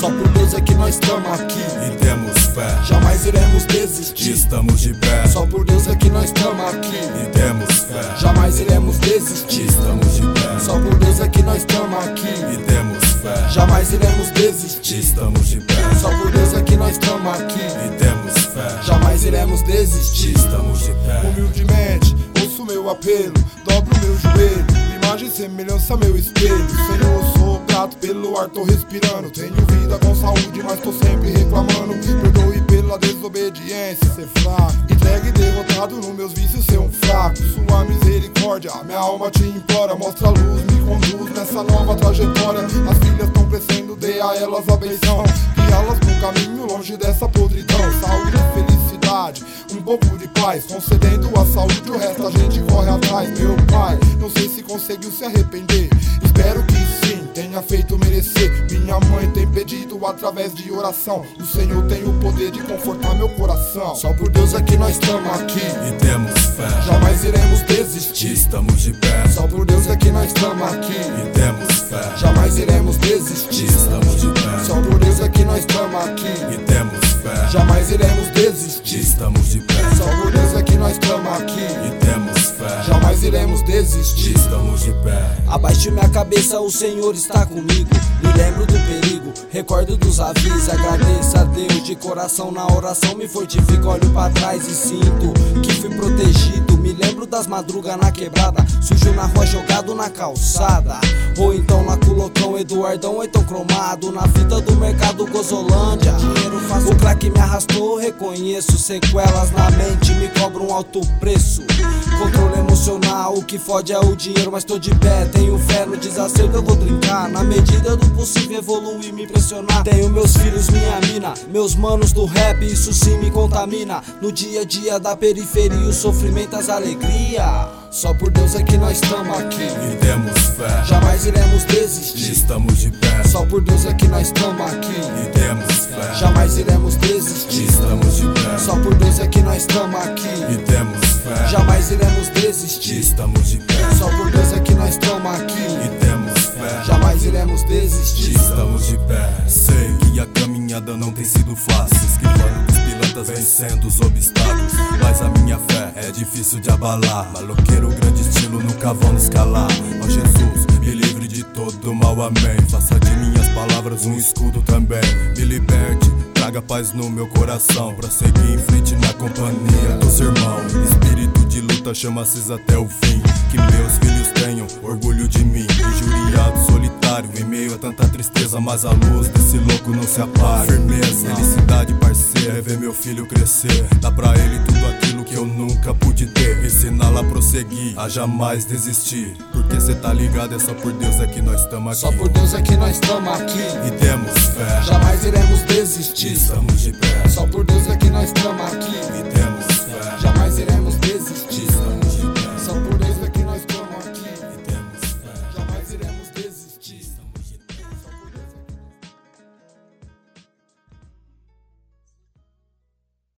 Só por Deus é que nós estamos aqui e temos fé. Jamais iremos desistir. Estamos de pé. Só por Deus é que nós estamos aqui e temos fé. Jamais iremos desistir. Estamos de pé. Só por Deus é que nós estamos aqui e temos fé. Jamais iremos desistir. Estamos de pé. Só por Deus é que nós estamos aqui e temos fé. Jamais iremos desistir. Estamos de pé. Humildemente, ouço meu apelo, dobro meu joelho, imagem e semelhança meu espelho. Senhor, sou grato pelo ar, tô respirando. Tenho vida com saúde, mas tô sempre reclamando. Perdoe pela desobediência, ser fraco. Entregue derrotado nos meus vícios, ser um fraco. Sua misericórdia, minha alma te implora. Mostra a luz, me conduz nessa nova trajetória. As filhas tão crescendo, dê a elas a benção. Guiá-las no caminho, longe dessa podridão. Saúde e felicidade, um pouco de paz. Concedendo a saúde, o resto a gente corre atrás. Meu pai, não sei se conseguiu se arrepender. Espero que sim, tenha feito merecer. Minha mãe tem pedido através de oração. O Senhor tem o poder de confortar meu coração. Só por Deus é que nós estamos aqui e temos fé. Jamais iremos desistir. Estamos de pé. Só por Deus é que nós estamos aqui e temos fé. Jamais iremos desistir. Estamos de pé. Só por Deus é que nós estamos aqui e temos fé. Jamais iremos desistir. Estamos de pé. Só por Deus é que nós estamos aqui e temos fé. Jamais iremos desistir. Estamos de pé. Abaixo minha cabeça, o Senhor está comigo. Me lembro do perigo, recordo dos avisos. Agradeço a Deus de coração, na oração me fortifico. Olho pra trás e sinto que fui protegido. Me lembro das madrugas na quebrada, sujo na rua, jogado na calçada. Ou então na Culocão, Eduardão, ou então cromado na fita do mercado Gozolândia. Dinheiro fácil, o crack me arrastou, reconheço. Sequelas na mente me cobram um alto preço. Controle emocional, o que fode é o dinheiro, mas tô de pé. Tenho fé no desacerto, eu vou trincar. Na medida do possível evoluir, me impressionar. Tenho meus filhos, minha mina, meus manos do rap, isso sim me contamina. No dia a dia da periferia, o sofrimento, as alegrias. Só por Deus é que nós estamos aqui e temos fé. Jamais iremos desistir. Estamos de pé. Só por Deus é que nós estamos aqui e temos fé. Jamais iremos desistir. Estamos de pé. Só por Deus é que nós estamos aqui e temos fé. Jamais iremos desistir. Estamos de pé. Só por Deus é que nós estamos aqui e temos fé. Jamais iremos desistir. Estamos de pé. Sei que a caminhada não tem sido fácil, esquivando dos pilantras, vencendo os obstáculos. Mas a minha fé é difícil de abalar. Maloqueiro, grande estilo, nunca vão escalar. Ó Jesus, me livre de todo mal, amém. Faça de minhas palavras um escudo também. Me liberte, traga paz no meu coração, pra seguir em frente na companhia dos irmãos. Espírito de luta, chama-se até o fim. Que meus filhos tenham orgulho de mim. Injuriado, solitário, em meio a tanta tristeza, mas a luz desse louco não se apaga. Firmeza, felicidade, parceira, é ver meu filho crescer. Dá pra ele tudo aquilo que eu nunca pude ter. Ensiná-la a prosseguir, a jamais desistir. Porque cê tá ligado, é só por Deus é que nós estamos aqui. Só por Deus é que nós estamos aqui e temos fé. Jamais iremos desistir. Estamos de pé. Só por Deus é que nós estamos aqui